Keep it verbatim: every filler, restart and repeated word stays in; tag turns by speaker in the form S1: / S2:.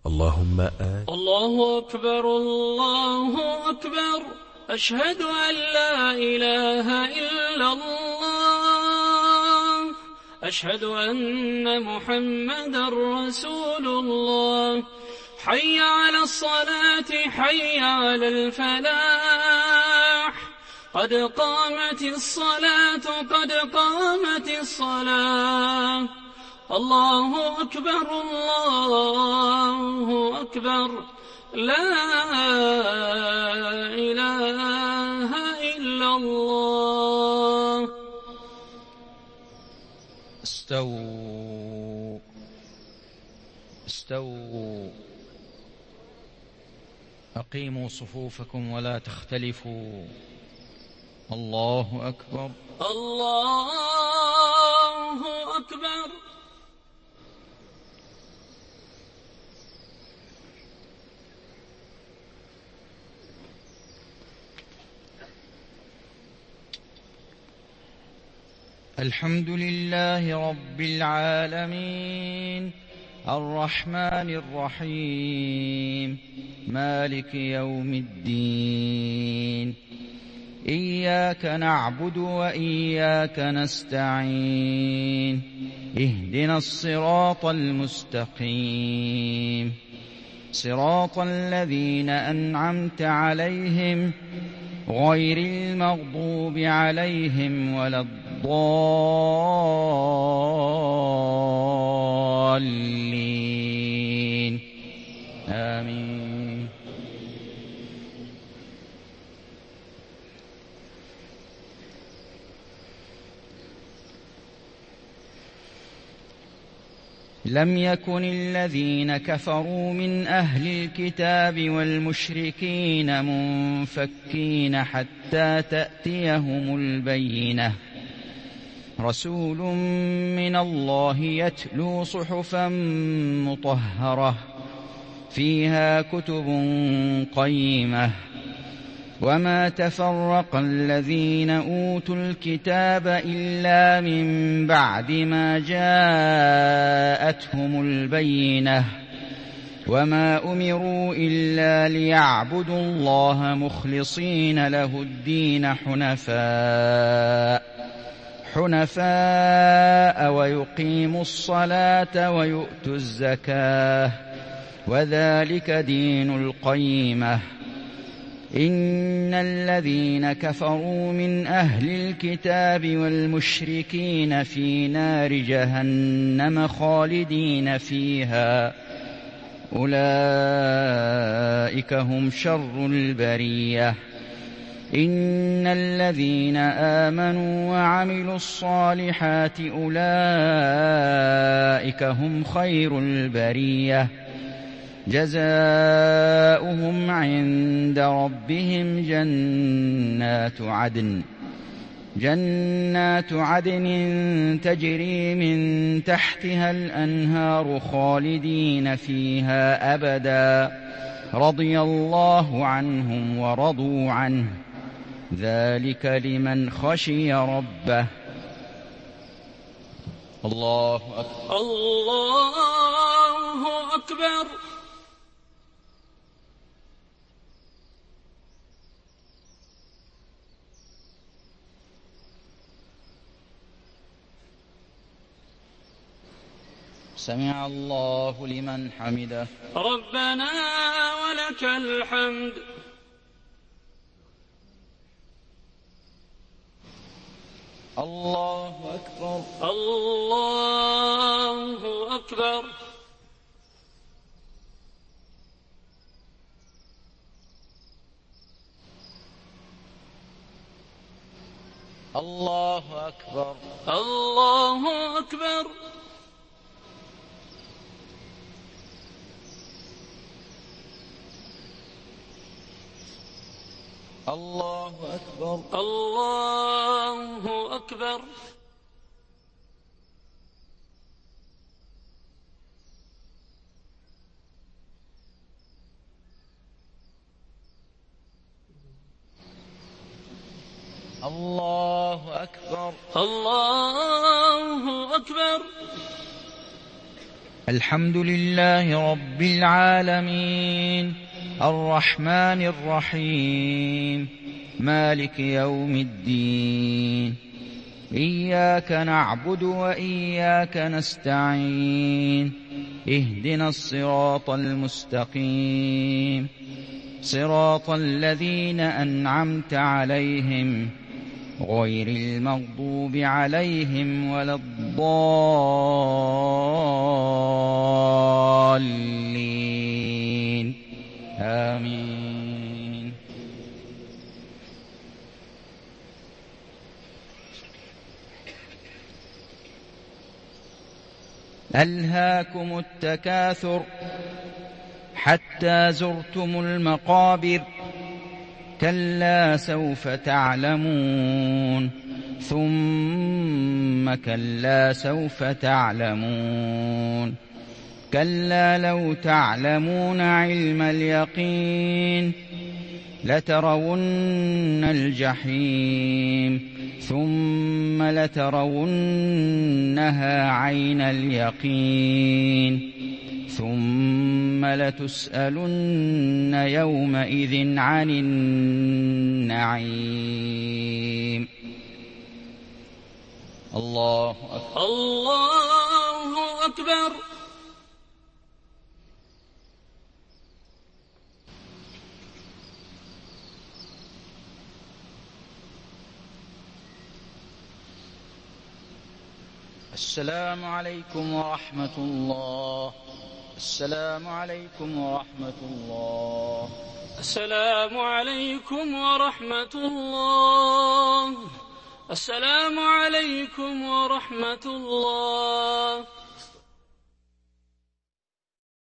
S1: اللهم آت.
S2: الله أكبر الله أكبر. أشهد أن لا إله إلا الله. أشهد أن محمدا رسول الله. حي على الصلاة حي على الفلاح. قد قامت الصلاة قد قامت الصلاة. الله أكبر الله أكبر. لا إله إلا الله.
S3: استووا استووا أقيموا صفوفكم ولا تختلفوا. الله أكبر
S2: الله أكبر.
S3: الحمد لله رب العالمين الرحمن الرحيم مالك يوم الدين. إياك نعبد وإياك نستعين. اهدنا الصراط المستقيم صراط الذين أنعمت عليهم غير المغضوب عليهم ولا الضالين. آمين. لم يكن الذين كفروا من أهل الكتاب والمشركين منفكين حتى تأتيهم البينة. رسول من الله يتلو صحفا مطهرة فيها كتب قيمة. وما تفرق الذين أوتوا الكتاب إلا من بعد ما جاءتهم البينة. وما أمروا إلا ليعبدوا الله مخلصين له الدين حنفاء حنفاء ويقيموا الصلاة ويؤتوا الزكاة وذلك دين القيمة. إن الذين كفروا من أهل الكتاب والمشركين في نار جهنم خالدين فيها أولئك هم شر البرية. إن الذين آمنوا وعملوا الصالحات أولئك هم خير البرية. جزاؤهم عند ربهم جنات عدن جنات عدن تجري من تحتها الأنهار خالدين فيها أبدا رضي الله عنهم ورضوا عنه ذلك لمن خشي ربه. الله أكبر
S2: الله أكبر.
S3: سمع الله لمن حمده.
S2: ربنا ولك الحمد.
S3: الله أكبر
S2: الله أكبر.
S3: الله أكبر
S2: الله أكبر.
S3: الله أكبر
S2: الله أكبر.
S3: الله أكبر
S2: الله أكبر.
S3: الحمد لله رب العالمين الرحمن الرحيم مالك يوم الدين إياك نعبد وإياك نستعين اهدنا الصراط المستقيم صراط الذين أنعمت عليهم غير المغضوب عليهم ولا الضالين آمين. ألهاكم التكاثر حتى زرتم المقابر كلا سوف تعلمون ثم كلا سوف تعلمون كلا لو تعلمون علم اليقين لترون الجحيم ثم لترونها عين اليقين ثم لتسألن يومئذ عن النعيم. الله أكبر.
S2: الله أكبر.
S3: السلام عليكم ورحمة الله. السلام عليكم ورحمة الله.
S2: السلام عليكم ورحمة الله. السلام عليكم ورحمة الله.